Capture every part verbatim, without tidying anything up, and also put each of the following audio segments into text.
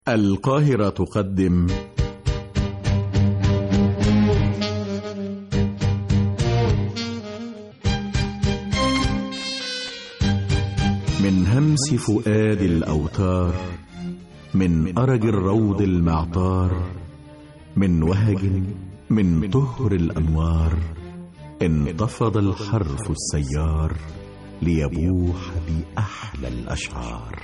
القاهرة تقدم من همس فؤاد الأوتار، من أرج الروض المعطار، من وهج من طهر الأنوار، انتفض الحرف السيار ليبوح بأحلى الأشعار.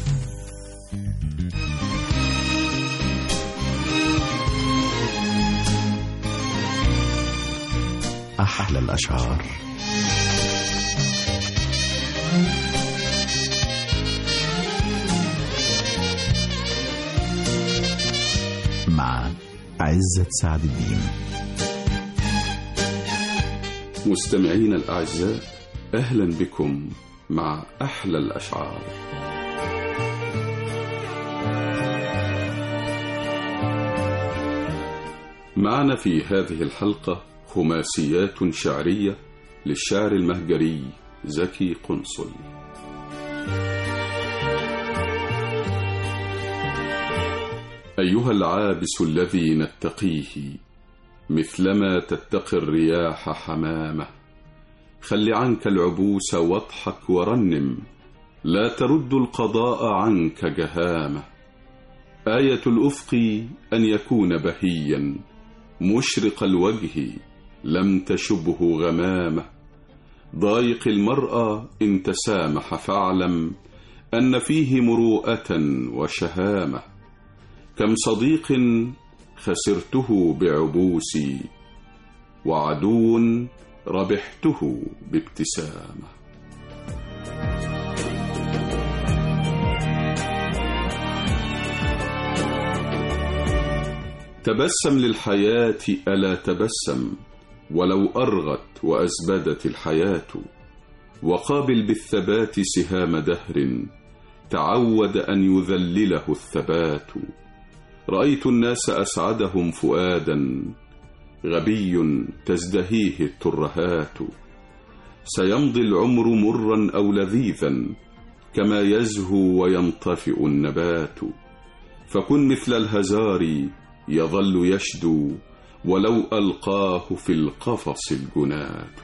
أحلى الأشعار. مع عزت سعد الدين. مستمعين الأعزاء، أهلا بكم مع أحلى الأشعار. معنا في هذه الحلقة خماسيات شعرية للشاعر المهجري زكي قنصل. أيها العابس الذي نتقيه، مثلما تتقي الرياح حمامة، خل عنك العبوس واضحك ورنم، لا ترد القضاء عنك جهامة. آية الأفق أن يكون بهيا، مشرق الوجه لم تشبه غمامة. ضايق المرأة إن تسامح فاعلم أن فيه مروءة وشهامة. كم صديق خسرته بعبوسي، وعدو ربحته بابتسامة. تبسم للحياة ألا تبسم، ولو أرغت وأزبدت الحياة. وقابل بالثبات سهام دهر، تعود أن يذلله الثبات. رأيت الناس أسعدهم فؤادا، غبي تزدهيه الترهات. سيمضي العمر مرا أو لذيذا، كما يزهو وينطفئ النبات. فكن مثل الهزار يظل يشدو، ولو ألقاه في القفص الجنات.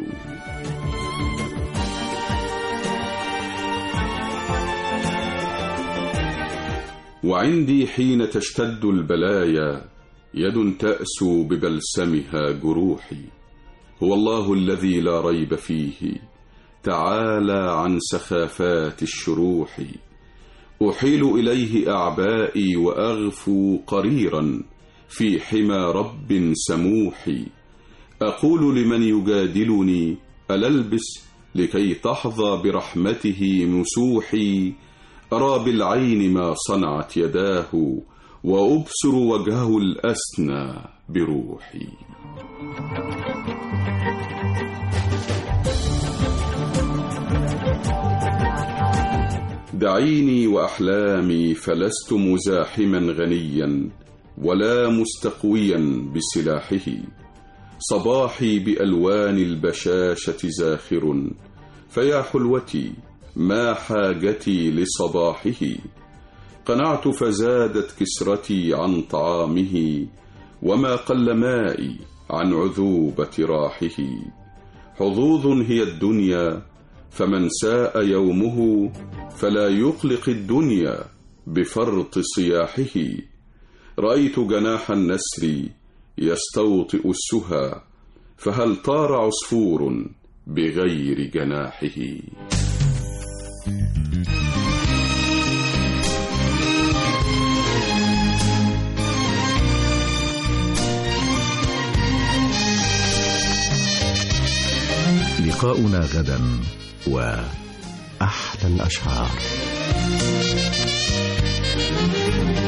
وعندي حين تشتد البلايا، يد تأسو ببلسمها جروحي. هو الله الذي لا ريب فيه، تعالى عن سخافات الشروح. أحيل إليه أعبائي وأغفو قريرا في حمى رب سموح. أقول لمن يجادلني أللبس لكي تحظى برحمته مسوحي. أرى بالعين ما صنعت يداه، وأبصر وجهه الأسنى بروحي. دعيني وأحلامي، فلست مزاحما غنيا ولا مستقويا بسلاحه. صباحي بألوان البشاشة زاخر، فيا حلوتي ما حاجتي لصباحه. قنعت فزادت كسرتي عن طعامه، وما قل مائي عن عذوبة راحه. حظوظ هي الدنيا، فمن ساء يومه فلا يقلق الدنيا بفرط صياحه. رأيت جناح النسر يستوطئ السهى، فهل طار عصفور بغير جناحه. لقاؤنا غدا وأحلى الأشعار.